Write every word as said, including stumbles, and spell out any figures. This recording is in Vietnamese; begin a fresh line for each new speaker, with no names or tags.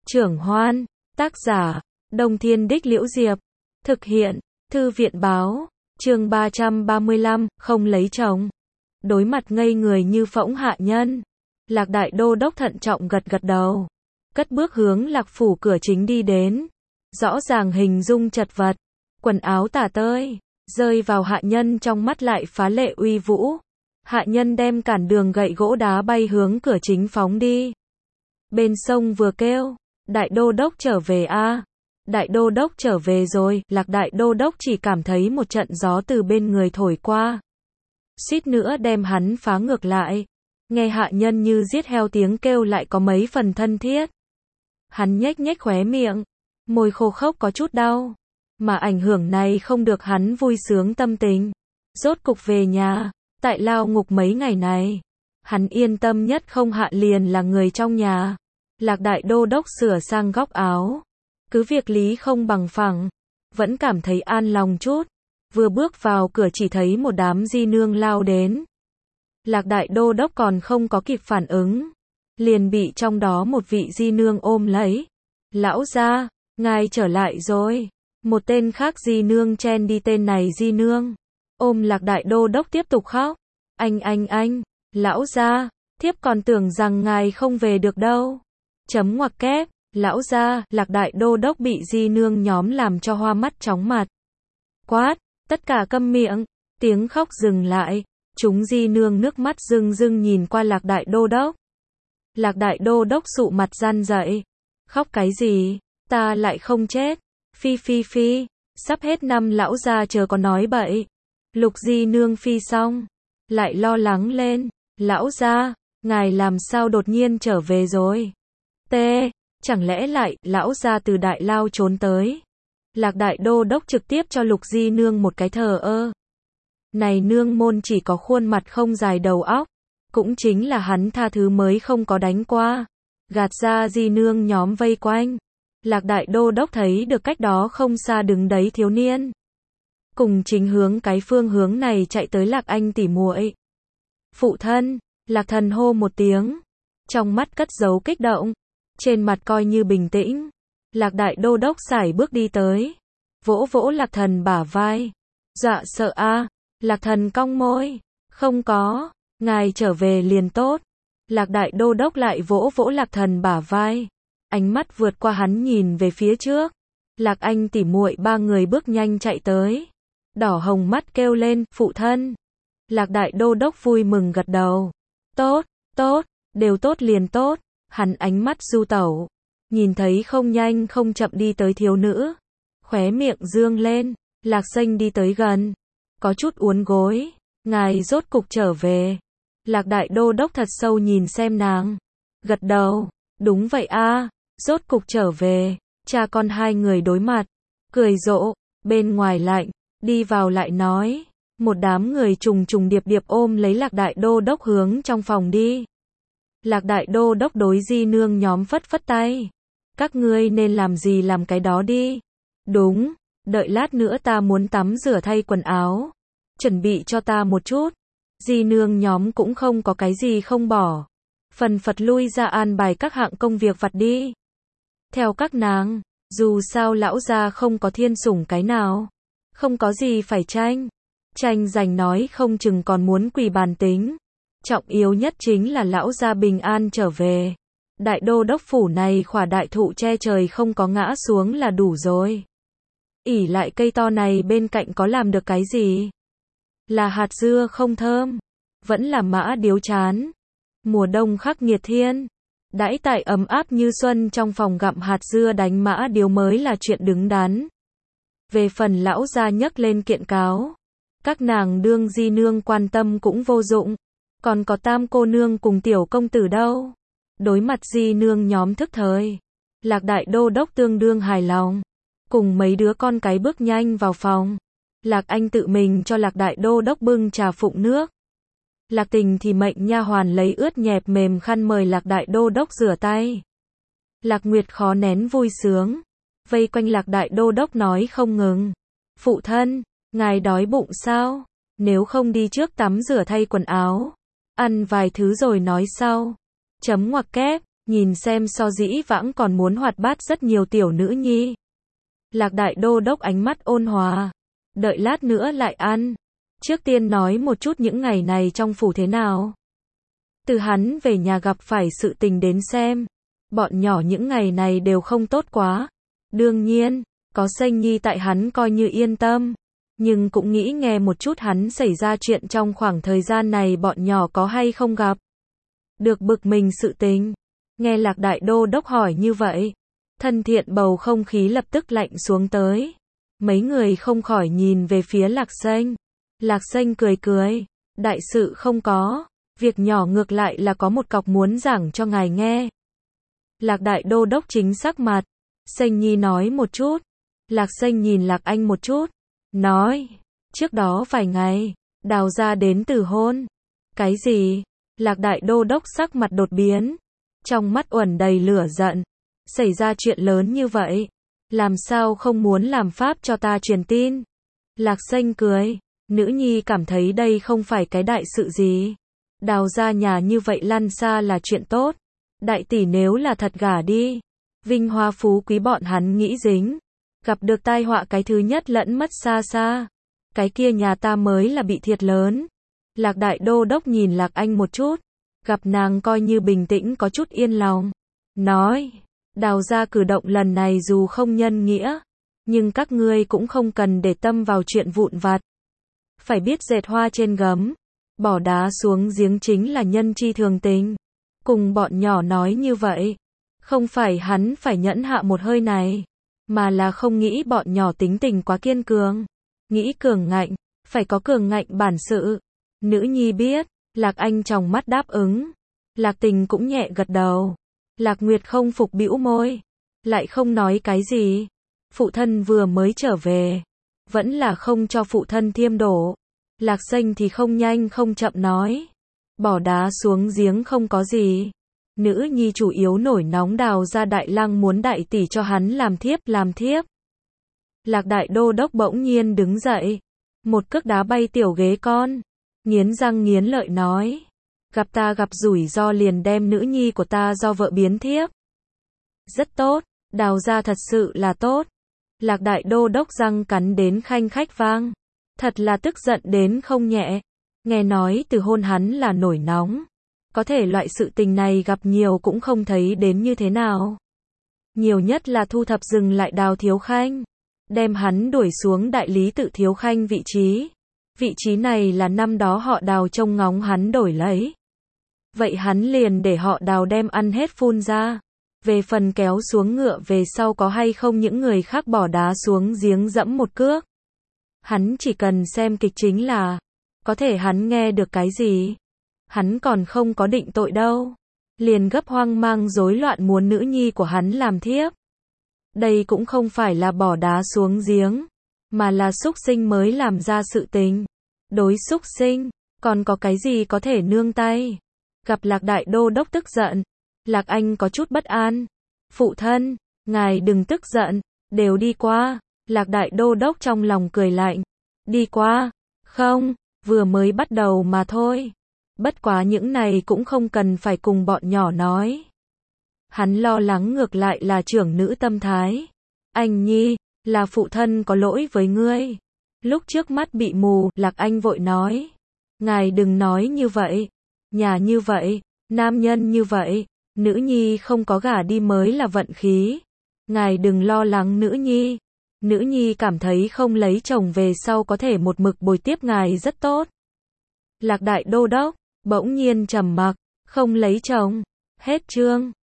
Trưởng Hoan, tác giả, Đông Thiên Đích Liễu Diệp, thực hiện, Thư viện báo, chương ba trăm ba mươi lăm, không lấy chồng. Đối mặt ngây người như phỗng hạ nhân, Lạc Đại Đô Đốc thận trọng gật gật đầu, cất bước hướng Lạc phủ cửa chính đi đến. Rõ ràng hình dung chật vật, quần áo tả tơi, rơi vào hạ nhân trong mắt lại phá lệ uy vũ. Hạ nhân đem cản đường gậy gỗ đá bay hướng cửa chính phóng đi. Bên sông vừa kêu, Đại Đô Đốc trở về a à? Đại Đô Đốc trở về rồi. Lạc Đại Đô Đốc chỉ cảm thấy một trận gió từ bên người thổi qua, suýt nữa đem hắn phá ngược lại. Nghe hạ nhân như giết heo tiếng kêu lại có mấy phần thân thiết. Hắn nhếch nhếch khóe miệng, môi khô khốc có chút đau, mà ảnh hưởng này không được hắn vui sướng tâm tình. Rốt cục về nhà, tại lao ngục mấy ngày này, hắn yên tâm nhất không hạ liền là người trong nhà. Lạc Đại Đô Đốc sửa sang góc áo, cứ việc lý không bằng phẳng, vẫn cảm thấy an lòng chút. Vừa bước vào cửa chỉ thấy một đám di nương lao đến. Lạc Đại Đô Đốc còn không có kịp phản ứng, liền bị trong đó một vị di nương ôm lấy. Lão gia, ngài trở lại rồi. Một tên khác di nương chen đi tên này di nương, ôm Lạc Đại Đô Đốc tiếp tục khóc. Anh anh anh, lão gia, thiếp còn tưởng rằng ngài không về được đâu. Chấm ngoặc kép, lão gia. Lạc Đại Đô Đốc bị di nương nhóm làm cho hoa mắt chóng mặt. Quát, tất cả câm miệng. Tiếng khóc dừng lại, chúng di nương nước mắt rưng rưng nhìn qua Lạc Đại Đô Đốc. Lạc Đại Đô Đốc sụ mặt răn dậy. Khóc cái gì, ta lại không chết. Phi phi phi, sắp hết năm lão gia chờ có nói bậy. Lục di nương phi xong, lại lo lắng lên. Lão gia, ngài làm sao đột nhiên trở về rồi? T, chẳng lẽ lại, lão gia từ đại lao trốn tới? Lạc Đại Đô Đốc trực tiếp cho Lục di nương một cái thờ ơ. Này nương môn chỉ có khuôn mặt không dài đầu óc, cũng chính là hắn tha thứ mới không có đánh qua. Gạt ra di nương nhóm vây quanh. Lạc Đại Đô Đốc thấy được cách đó không xa đứng đấy thiếu niên, cùng chính hướng cái phương hướng này chạy tới Lạc Anh tỉ muội. Phụ thân, Lạc Thần hô một tiếng, trong mắt cất giấu kích động, trên mặt coi như bình tĩnh. Lạc Đại Đô Đốc sải bước đi tới, vỗ vỗ Lạc Thần bả vai. Dọa sợ a à? Lạc Thần cong môi, không có, ngài trở về liền tốt. Lạc Đại Đô Đốc lại vỗ vỗ Lạc Thần bả vai, ánh mắt vượt qua hắn nhìn về phía trước. Lạc Anh tỉ muội ba người bước nhanh chạy tới, đỏ hồng mắt kêu lên, phụ thân. Lạc Đại Đô Đốc vui mừng gật đầu. Tốt, tốt, đều tốt liền tốt. Hắn ánh mắt du tẩu, nhìn thấy không nhanh không chậm đi tới thiếu nữ, khóe miệng dương lên. Lạc Xanh đi tới gần, có chút uốn gối. Ngài rốt cục trở về. Lạc Đại Đô Đốc thật sâu nhìn xem nàng, gật đầu. Đúng vậy a à, rốt cục trở về. Cha con hai người đối mặt, cười rộ. Bên ngoài lạnh, đi vào lại nói. Một đám người trùng trùng điệp điệp ôm lấy Lạc Đại Đô Đốc hướng trong phòng đi. Lạc Đại Đô Đốc đối di nương nhóm phất phất tay. Các ngươi nên làm gì làm cái đó đi. Đúng, đợi lát nữa ta muốn tắm rửa thay quần áo, chuẩn bị cho ta một chút. Di nương nhóm cũng không có cái gì không bỏ, phần phật lui ra an bài các hạng công việc vặt đi. Theo các nàng, dù sao lão gia không có thiên sủng cái nào, không có gì phải tranh. Tranh giành nói không chừng còn muốn quỳ bàn tính. Trọng yếu nhất chính là lão gia bình an trở về. Đại Đô Đốc phủ này khỏa đại thụ che trời không có ngã xuống là đủ rồi. ỷ lại cây to này bên cạnh có làm được cái gì? Là hạt dưa không thơm, vẫn là mã điếu chán. Mùa đông khắc nghiệt thiên, đãi tại ấm áp như xuân trong phòng gặm hạt dưa đánh mã điếu mới là chuyện đứng đắn. Về phần lão gia nhấc lên kiện cáo, các nàng đương di nương quan tâm cũng vô dụng. Còn có tam cô nương cùng tiểu công tử đâu? Đối mặt di nương nhóm thức thời, Lạc Đại Đô Đốc tương đương hài lòng, cùng mấy đứa con cái bước nhanh vào phòng. Lạc Anh tự mình cho Lạc Đại Đô Đốc bưng trà phụng nước. Lạc Tình thì mệnh nha hoàn lấy ướt nhẹp mềm khăn mời Lạc Đại Đô Đốc rửa tay. Lạc Nguyệt khó nén vui sướng, vây quanh Lạc Đại Đô Đốc nói không ngừng. Phụ thân, ngài đói bụng sao? Nếu không đi trước tắm rửa thay quần áo, ăn vài thứ rồi nói sau. Chấm ngoặc kép, nhìn xem so dĩ vãng còn muốn hoạt bát rất nhiều tiểu nữ nhi. Lạc đại đô đốc ánh mắt ôn hòa, đợi lát nữa lại ăn. Trước tiên nói một chút những ngày này trong phủ thế nào. Từ hắn về nhà gặp phải sự tình đến xem, bọn nhỏ những ngày này đều không tốt quá. Đương nhiên, có Sanh Nhi tại hắn coi như yên tâm, nhưng cũng nghĩ nghe một chút hắn xảy ra chuyện trong khoảng thời gian này bọn nhỏ có hay không gặp được bực mình sự tình. Nghe Lạc đại đô đốc hỏi như vậy, thân thiện bầu không khí lập tức lạnh xuống tới. Mấy người không khỏi nhìn về phía Lạc Sanh. Lạc Sanh cười cười, đại sự không có, việc nhỏ ngược lại là có một cọc muốn giảng cho ngài nghe. Lạc đại đô đốc chính sắc mặt. Sanh Nhi nói một chút. Lạc Sanh nhìn Lạc Anh một chút, nói, trước đó vài ngày, Đào gia đến từ hôn. Cái gì? Lạc đại đô đốc sắc mặt đột biến, trong mắt uẩn đầy lửa giận. Xảy ra chuyện lớn như vậy, làm sao không muốn làm pháp cho ta truyền tin? Lạc Sanh cười, nữ nhi cảm thấy đây không phải cái đại sự gì. Đào gia nhà như vậy lăn xa là chuyện tốt. Đại tỷ nếu là thật gả đi, vinh hoa phú quý bọn hắn nghĩ dính. Gặp được tai họa cái thứ nhất lẫn mất xa xa. Cái kia nhà ta mới là bị thiệt lớn. Lạc đại đô đốc nhìn Lạc Anh một chút, gặp nàng coi như bình tĩnh có chút yên lòng. Nói, Đào gia cử động lần này dù không nhân nghĩa, nhưng các ngươi cũng không cần để tâm vào chuyện vụn vặt. Phải biết dệt hoa trên gấm, bỏ đá xuống giếng chính là nhân chi thường tình. Cùng bọn nhỏ nói như vậy, không phải hắn phải nhẫn hạ một hơi này, mà là không nghĩ bọn nhỏ tính tình quá kiên cường. Nghĩ cường ngạnh, phải có cường ngạnh bản sự. Nữ nhi biết. Lạc Anh trong mắt đáp ứng. Lạc Tình cũng nhẹ gật đầu. Lạc Nguyệt không phục bĩu môi, lại không nói cái gì. Phụ thân vừa mới trở về, vẫn là không cho phụ thân thiêm đổ. Lạc Sanh thì không nhanh không chậm nói, bỏ đá xuống giếng không có gì. Nữ nhi chủ yếu nổi nóng Đào gia đại lang muốn đại tỷ cho hắn làm thiếp làm thiếp. Lạc đại đô đốc bỗng nhiên đứng dậy, một cước đá bay tiểu ghế con, nghiến răng nghiến lợi nói, gặp ta gặp rủi ro liền đem nữ nhi của ta do vợ biến thiếp. Rất tốt, Đào gia thật sự là tốt. Lạc đại đô đốc răng cắn đến khanh khách vang, thật là tức giận đến không nhẹ. Nghe nói từ hôn hắn là nổi nóng, có thể loại sự tình này gặp nhiều cũng không thấy đến như thế nào. Nhiều nhất là thu thập dừng lại Đào Thiếu Khanh, đem hắn đuổi xuống đại lý tự Thiếu Khanh vị trí. Vị trí này là năm đó họ Đào trông ngóng hắn đổi lấy. Vậy hắn liền để họ Đào đem ăn hết phun ra. Về phần kéo xuống ngựa về sau có hay không những người khác bỏ đá xuống giếng dẫm một cước, hắn chỉ cần xem kịch chính là, có thể hắn nghe được cái gì. Hắn còn không có định tội đâu, liền gấp hoang mang rối loạn muốn nữ nhi của hắn làm thiếp. Đây cũng không phải là bỏ đá xuống giếng, mà là súc sinh mới làm ra sự tình. Đối súc sinh, còn có cái gì có thể nương tay. Gặp Lạc đại đô đốc tức giận, Lạc Anh có chút bất an. Phụ thân, ngài đừng tức giận, đều đi qua. Lạc đại đô đốc trong lòng cười lạnh. Đi qua? Không, vừa mới bắt đầu mà thôi. Bất quá những này cũng không cần phải cùng bọn nhỏ nói. Hắn lo lắng ngược lại là trưởng nữ tâm thái. Anh nhi, là phụ thân có lỗi với ngươi. Lúc trước mắt bị mù, Lạc Anh vội nói. Ngài đừng nói như vậy. Nhà như vậy, nam nhân như vậy, nữ nhi không có gả đi mới là vận khí. Ngài đừng lo lắng nữ nhi. Nữ nhi cảm thấy không lấy chồng về sau có thể một mực bồi tiếp ngài rất tốt. Lạc đại đô đốc bỗng nhiên trầm mặc, không lấy chồng. Hết chương.